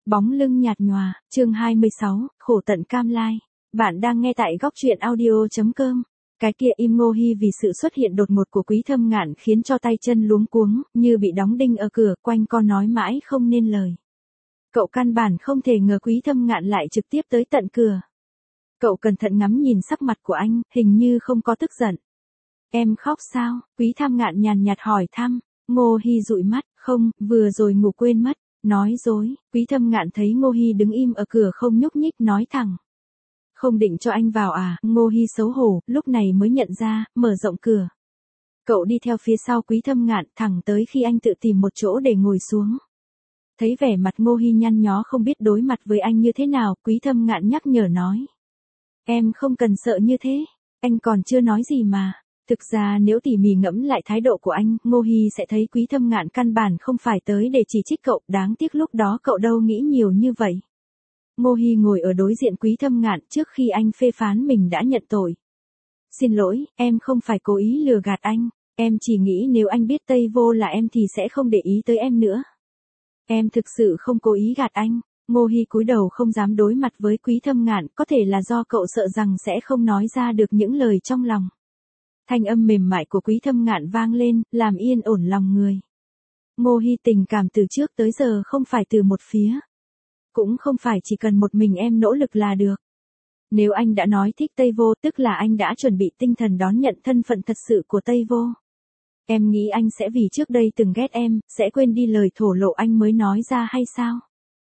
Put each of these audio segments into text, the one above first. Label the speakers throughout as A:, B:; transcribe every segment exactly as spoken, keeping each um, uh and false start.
A: Bóng lưng nhạt nhòa, chương hai mươi sáu, khổ tận cam lai. Bạn đang nghe tại góc truyện audio.com. Cái kia im Ngô Hi vì sự xuất hiện đột ngột của Quý Thâm Ngạn khiến cho tay chân luống cuống, như bị đóng đinh ở cửa, quanh co nói mãi không nên lời. Cậu căn bản không thể ngờ Quý Thâm Ngạn lại trực tiếp tới tận cửa. Cậu cẩn thận ngắm nhìn sắc mặt của anh, hình như không có tức giận. Em khóc sao? Quý Thâm Ngạn nhàn nhạt hỏi thăm. Ngô Hi dụi mắt, không, vừa rồi ngủ quên mất. Nói dối, Quý Thâm Ngạn thấy Ngô Hi đứng im ở cửa không nhúc nhích nói thẳng. Không định cho anh vào à? Ngô Hi xấu hổ, lúc này mới nhận ra, mở rộng cửa. Cậu đi theo phía sau Quý Thâm Ngạn thẳng tới khi anh tự tìm một chỗ để ngồi xuống. Thấy vẻ mặt Ngô Hi nhăn nhó không biết đối mặt với anh như thế nào, Quý Thâm Ngạn nhắc nhở nói. Em không cần sợ như thế, anh còn chưa nói gì mà. Thực ra nếu tỉ mỉ ngẫm lại thái độ của anh, Ngô Hi sẽ thấy Quý Thâm Ngạn căn bản không phải tới để chỉ trích cậu, đáng tiếc lúc đó cậu đâu nghĩ nhiều như vậy. Ngô Hi ngồi ở đối diện Quý Thâm Ngạn trước khi anh phê phán mình đã nhận tội. Xin lỗi, em không phải cố ý lừa gạt anh, em chỉ nghĩ nếu anh biết Tây Vô là em thì sẽ không để ý tới em nữa. Em thực sự không cố ý gạt anh. Ngô Hi cúi đầu không dám đối mặt với Quý Thâm Ngạn, có thể là do cậu sợ rằng sẽ không nói ra được những lời trong lòng. Thanh âm mềm mại của Quý Thâm Ngạn vang lên, làm yên ổn lòng người. Ngô Hi tình cảm từ trước tới giờ không phải từ một phía. Cũng không phải chỉ cần một mình em nỗ lực là được. Nếu anh đã nói thích Tây Vô, tức là anh đã chuẩn bị tinh thần đón nhận thân phận thật sự của Tây Vô. Em nghĩ anh sẽ vì trước đây từng ghét em, sẽ quên đi lời thổ lộ anh mới nói ra hay sao?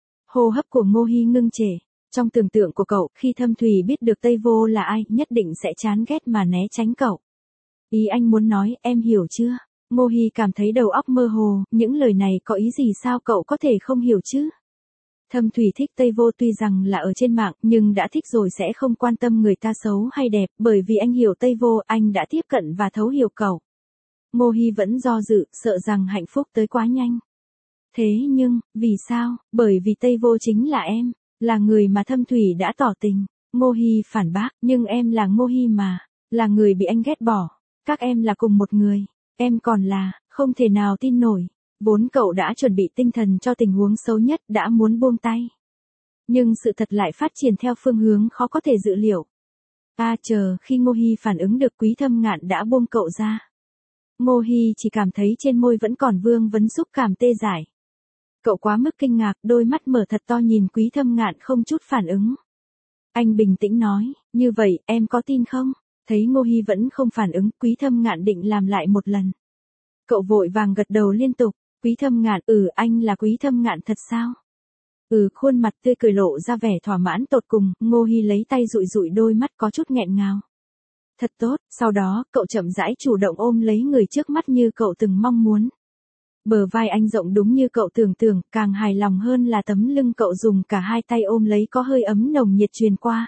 A: Hô hấp của Ngô Hi ngưng trệ. Trong tưởng tượng của cậu, khi Thâm Thủy biết được Tây Vô là ai, nhất định sẽ chán ghét mà né tránh cậu. Ý anh muốn nói, em hiểu chưa? Ngô Hi cảm thấy đầu óc mơ hồ, những lời này có ý gì sao cậu có thể không hiểu chứ? Thâm Thủy thích Tây Vô tuy rằng là ở trên mạng, nhưng đã thích rồi sẽ không quan tâm người ta xấu hay đẹp, bởi vì anh hiểu Tây Vô, anh đã tiếp cận và thấu hiểu cậu. Ngô Hi vẫn do dự, sợ rằng hạnh phúc tới quá nhanh. Thế nhưng, vì sao? Bởi vì Tây Vô chính là em, là người mà Thâm Thủy đã tỏ tình. Ngô Hi phản bác, nhưng em là Ngô Hi mà, là người bị anh ghét bỏ. Các em là cùng một người, em còn là, không thể nào tin nổi. Vốn cậu đã chuẩn bị tinh thần cho tình huống xấu nhất, đã muốn buông tay. Nhưng sự thật lại phát triển theo phương hướng khó có thể dự liệu. À chờ, khi Ngô Hi phản ứng được Quý Thâm Ngạn đã buông cậu ra. Ngô Hi chỉ cảm thấy trên môi vẫn còn vương vấn xúc cảm tê dại. Cậu quá mức kinh ngạc, đôi mắt mở thật to nhìn Quý Thâm Ngạn không chút phản ứng. Anh bình tĩnh nói, như vậy, em có tin không? Thấy Ngô Hi vẫn không phản ứng, Quý Thâm Ngạn định làm lại một lần. Cậu vội vàng gật đầu liên tục, Quý Thâm Ngạn, ừ anh là Quý Thâm Ngạn thật sao? Ừ, khuôn mặt tươi cười lộ ra vẻ thỏa mãn tột cùng, Ngô Hi lấy tay dụi dụi đôi mắt có chút nghẹn ngào. Thật tốt, sau đó, cậu chậm rãi chủ động ôm lấy người trước mắt như cậu từng mong muốn. Bờ vai anh rộng đúng như cậu tưởng tượng, càng hài lòng hơn là tấm lưng cậu dùng cả hai tay ôm lấy có hơi ấm nồng nhiệt truyền qua.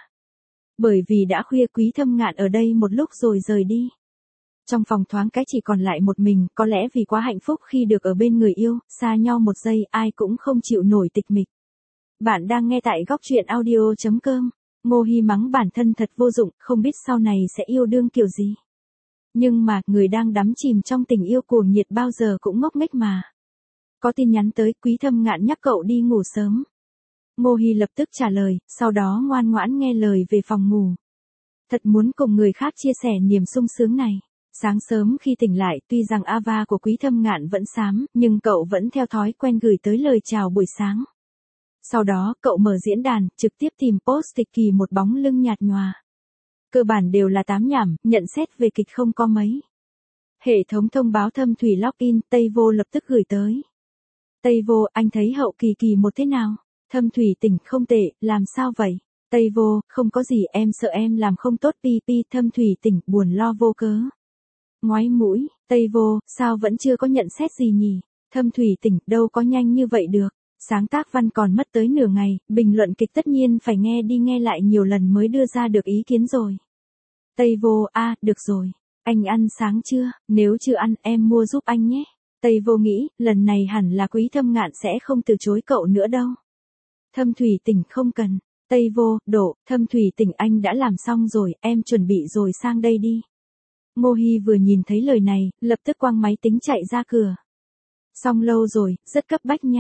A: Bởi vì đã khuya Quý Thâm Ngạn ở đây một lúc rồi rời đi. Trong phòng thoáng cái chỉ còn lại một mình, có lẽ vì quá hạnh phúc khi được ở bên người yêu, xa nhau một giây ai cũng không chịu nổi tịch mịch. Bạn đang nghe tại góc truyện audio.com. Ngô Hi mắng bản thân thật vô dụng, không biết sau này sẽ yêu đương kiểu gì. Nhưng mà, người đang đắm chìm trong tình yêu cuồng nhiệt bao giờ cũng ngốc nghếch mà. Có tin nhắn tới, Quý Thâm Ngạn nhắc cậu đi ngủ sớm. Ngô Hi lập tức trả lời, sau đó ngoan ngoãn nghe lời về phòng ngủ. Thật muốn cùng người khác chia sẻ niềm sung sướng này. Sáng sớm khi tỉnh lại, tuy rằng Ava của Quý Thâm Ngạn vẫn xám, nhưng cậu vẫn theo thói quen gửi tới lời chào buổi sáng. Sau đó, cậu mở diễn đàn, trực tiếp tìm post kịch kỳ một bóng lưng nhạt nhòa. Cơ bản đều là tám nhảm, nhận xét về kịch không có mấy. Hệ thống thông báo Thâm Thủy login, Tây Vô lập tức gửi tới. Tây Vô, anh thấy hậu kỳ kỳ một thế nào? Thâm Thủy tỉnh không tệ, làm sao vậy? Tây Vô, không có gì, em sợ em làm không tốt pi pi. Thâm Thủy tỉnh, buồn lo vô cớ. Ngoái mũi, Tây Vô, sao vẫn chưa có nhận xét gì nhỉ? Thâm Thủy tỉnh, đâu có nhanh như vậy được. Sáng tác văn còn mất tới nửa ngày, bình luận kịch tất nhiên phải nghe đi nghe lại nhiều lần mới đưa ra được ý kiến rồi. Tây Vô, a, à, được rồi. Anh ăn sáng chưa? Nếu chưa ăn, em mua giúp anh nhé. Tây Vô nghĩ, lần này hẳn là Quý Thâm Ngạn sẽ không từ chối cậu nữa đâu. Thâm Thủy tỉnh không cần. Tây Vô, đổ, Thâm Thủy tỉnh anh đã làm xong rồi, em chuẩn bị rồi sang đây đi. Ngô Hi vừa nhìn thấy lời này, lập tức quăng máy tính chạy ra cửa. Xong lâu rồi, rất cấp bách nha.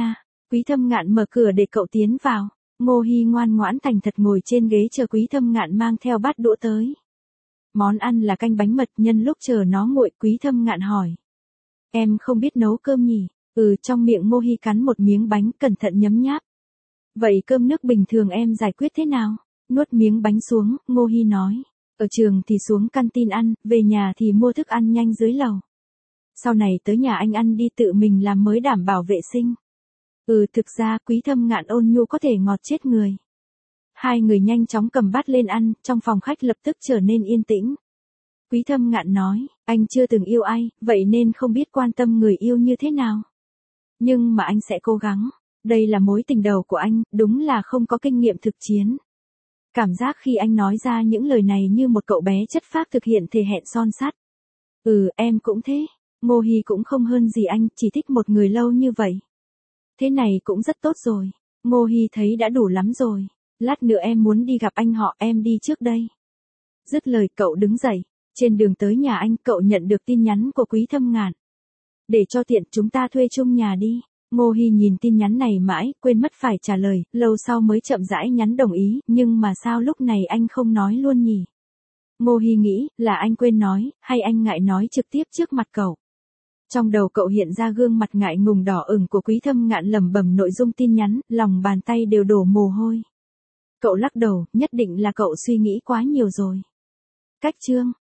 A: Quý Thâm Ngạn mở cửa để cậu tiến vào. Ngô Hi ngoan ngoãn thành thật ngồi trên ghế chờ Quý Thâm Ngạn mang theo bát đũa tới. Món ăn là canh bánh mật, nhân lúc chờ nó nguội, Quý Thâm Ngạn hỏi. Em không biết nấu cơm nhỉ? Ừ, trong miệng Ngô Hi cắn một miếng bánh, cẩn thận nhấm nháp. Vậy cơm nước bình thường em giải quyết thế nào? Nuốt miếng bánh xuống, Ngô Hi nói. Ở trường thì xuống canteen ăn, về nhà thì mua thức ăn nhanh dưới lầu. Sau này tới nhà anh ăn đi, tự mình làm mới đảm bảo vệ sinh. Ừ, thực ra Quý Thâm Ngạn ôn nhu có thể ngọt chết người. Hai người nhanh chóng cầm bát lên ăn, trong phòng khách lập tức trở nên yên tĩnh. Quý Thâm Ngạn nói, anh chưa từng yêu ai, vậy nên không biết quan tâm người yêu như thế nào. Nhưng mà anh sẽ cố gắng. Đây là mối tình đầu của anh, đúng là không có kinh nghiệm thực chiến. Cảm giác khi anh nói ra những lời này như một cậu bé chất phác thực hiện thề hẹn son sắt. Ừ, em cũng thế. Ngô Hi cũng không hơn gì anh, chỉ thích một người lâu như vậy. Thế này cũng rất tốt rồi. Ngô Hi thấy đã đủ lắm rồi. Lát nữa em muốn đi gặp anh họ, em đi trước đây. Dứt lời cậu đứng dậy. Trên đường tới nhà anh, cậu nhận được tin nhắn của Quý Thâm Ngạn. Để cho tiện, chúng ta thuê chung nhà đi. Ngô Hi nhìn tin nhắn này mãi, quên mất phải trả lời, lâu sau mới chậm rãi nhắn đồng ý, nhưng mà sao lúc này anh không nói luôn nhỉ? Ngô Hi nghĩ, là anh quên nói, hay anh ngại nói trực tiếp trước mặt cậu. Trong đầu cậu hiện ra gương mặt ngại ngùng đỏ ửng của Quý Thâm Ngạn lẩm bẩm nội dung tin nhắn, lòng bàn tay đều đổ mồ hôi. Cậu lắc đầu, nhất định là cậu suy nghĩ quá nhiều rồi. Cách chương